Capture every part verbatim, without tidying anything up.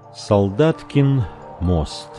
Солдаткин мост.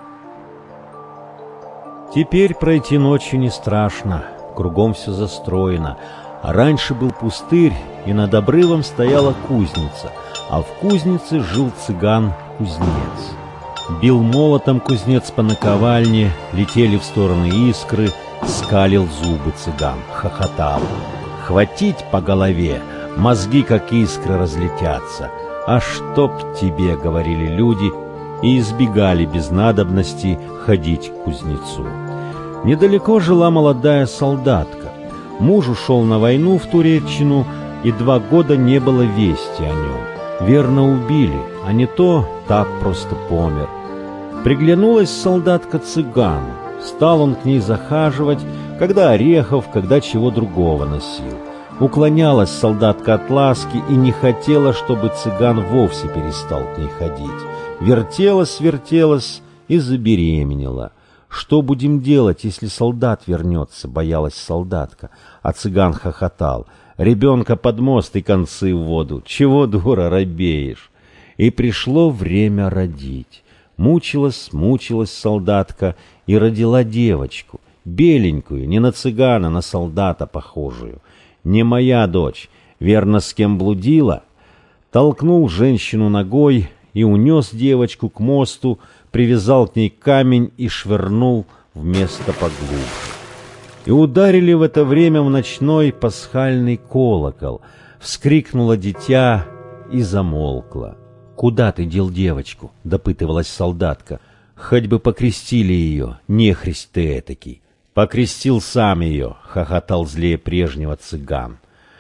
Теперь пройти ночью не страшно, кругом все застроено. А раньше был пустырь, и над обрывом стояла кузница, а в кузнице жил цыган-кузнец. Бил молотом кузнец по наковальне, летели в стороны искры, скалил зубы цыган, хохотал. Хватить по голове, мозги как искры разлетятся. «А чтоб тебе», — говорили люди, и избегали без надобности ходить к кузнецу. Недалеко жила молодая солдатка. Муж ушел на войну в Туреччину, и два года не было вести о нем. Верно, убили, а не то так просто помер. Приглянулась солдатка цыгану. Стал он к ней захаживать, когда орехов, когда чего другого носил. Уклонялась солдатка от ласки и не хотела, чтобы цыган вовсе перестал к ней ходить. Вертелась, вертелась и забеременела. «Что будем делать, если солдат вернется?» — боялась солдатка. А цыган хохотал. «Ребенка под мост и концы в воду. Чего, дура, робеешь?» И пришло время родить. Мучилась, мучилась солдатка и родила девочку. Беленькую, не на цыгана, на солдата похожую. «Не моя дочь, верно, с кем блудила?» Толкнул женщину ногой и унес девочку к мосту, привязал к ней камень и швырнул в место поглубже. И ударили в это время в ночной пасхальный колокол. Вскрикнуло дитя и замолкло. «Куда ты дел девочку?» — допытывалась солдатка. «Хоть бы покрестили ее, нехрист ты этакий». «Покрестил сам ее», — хохотал злее прежнего цыган.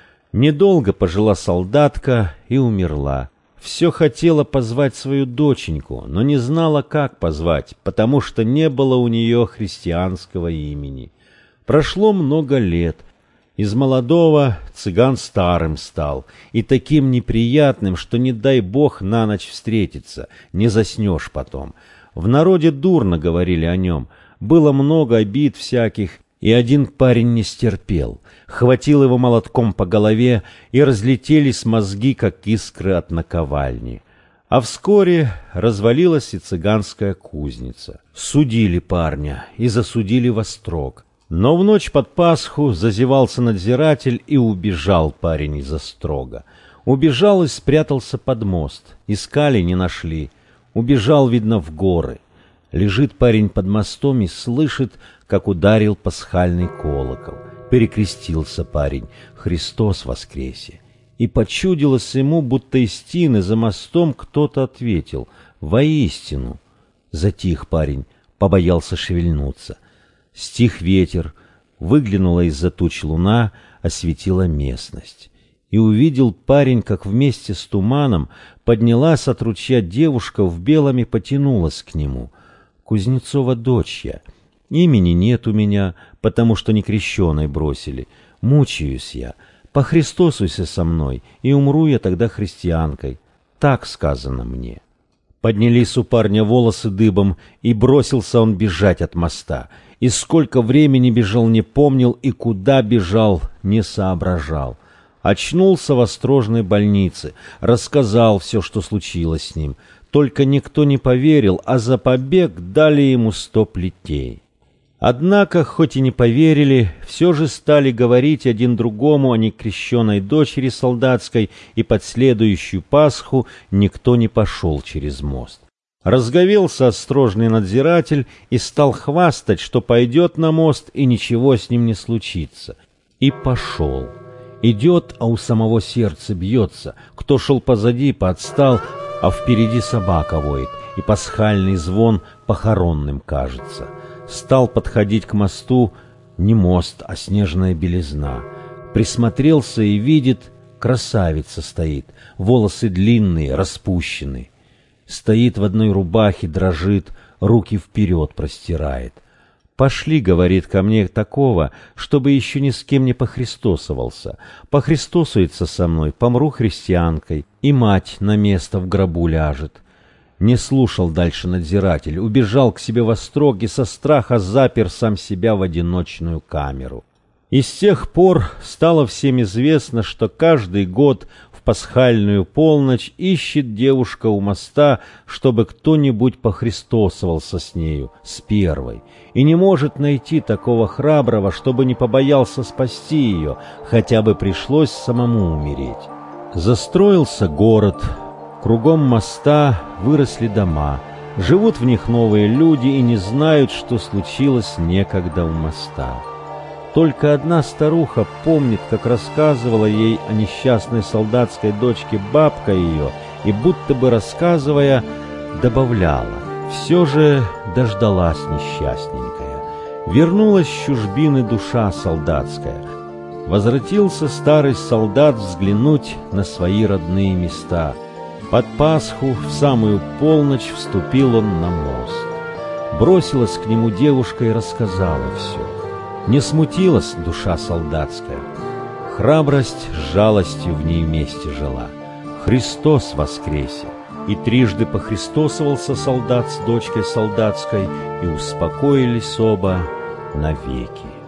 Недолго пожила солдатка и умерла. Все хотела позвать свою доченьку, но не знала, как позвать, потому что не было у нее христианского имени. Прошло много лет. Из молодого цыган старым стал, и таким неприятным, что не дай бог на ночь встретиться, не заснешь потом. В народе дурно говорили о нем. Было много обид всяких, и один парень не стерпел. Хватил его молотком по голове, и разлетелись мозги, как искры от наковальни. А вскоре развалилась и цыганская кузница. Судили парня и засудили во строк. Но в ночь под Пасху зазевался надзиратель, и убежал парень из острога. Убежал и спрятался под мост. Искали, не нашли. Убежал, видно, в горы. Лежит парень под мостом и слышит, как ударил пасхальный колокол. Перекрестился парень: «Христос воскресе!» И почудилось ему, будто из тины за мостом кто-то ответил: «Воистину!» Затих парень, побоялся шевельнуться. Стих ветер, выглянула из-за туч луна, осветила местность. И увидел парень, как вместе с туманом поднялась от ручья девушка в белом и потянулась к нему. «Кузнецова дочь я. Имени нет у меня, потому что некрещеной бросили. Мучаюсь я. Похристосуйся со мной, и умру я тогда христианкой. Так сказано мне». Поднялись у парня волосы дыбом, и бросился он бежать от моста. И сколько времени бежал, не помнил, и куда бежал, не соображал. Очнулся в острожной больнице, рассказал все, что случилось с ним. Только никто не поверил, а за побег дали ему сто плетей. Однако, хоть и не поверили, все же стали говорить один другому о некрещенной дочери солдатской, и под следующую Пасху никто не пошел через мост. Разговелся острожный надзиратель и стал хвастать, что пойдет на мост, и ничего с ним не случится. И пошел. Идет, а у самого сердце бьется. Кто шел позади, подстал, а впереди собака воет, и пасхальный звон похоронным кажется. Стал подходить к мосту, не мост, а снежная белизна. Присмотрелся и видит, красавица стоит, волосы длинные, распущенные. Стоит в одной рубахе, дрожит, руки вперед простирает. «Пошли, — говорит, — ко мне такого, чтобы еще ни с кем не похристосовался. Похристосуется со мной, помру христианкой, и мать на место в гробу ляжет». Не слушал дальше надзиратель, убежал к себе в острог и со страха запер сам себя в одиночную камеру. И с тех пор стало всем известно, что каждый год в в пасхальную полночь ищет девушка у моста, чтобы кто-нибудь похристосовался с нею, с первой, и не может найти такого храброго, чтобы не побоялся спасти ее, хотя бы пришлось самому умереть. Застроился город, кругом моста выросли дома, живут в них новые люди и не знают, что случилось некогда у моста. Только одна старуха помнит, как рассказывала ей о несчастной солдатской дочке бабка ее, и будто бы рассказывая, добавляла: «Все же дождалась несчастненькая. Вернулась с чужбины душа солдатская. Возвратился старый солдат взглянуть на свои родные места. Под Пасху в самую полночь вступил он на мост. Бросилась к нему девушка и рассказала все. Не смутилась душа солдатская. Храбрость с жалостью в ней вместе жила. Христос воскресе! И трижды похристосовался солдат с дочкой солдатской, и успокоились оба навеки.